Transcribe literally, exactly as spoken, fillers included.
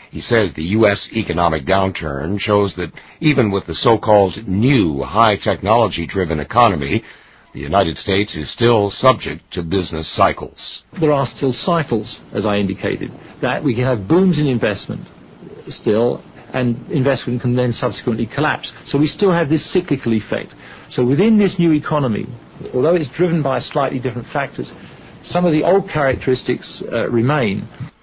He says the U S economic downturn shows that even with the so-called new high-technology-driven economy, the United States is still subject to business cycles. There are still cycles, as I indicated, that we can have booms in investment still, and investment can then subsequently collapse. So we still have this cyclical effect. So within this new economy, although it's driven by slightly different factors, some of the old characteristics uh, remain.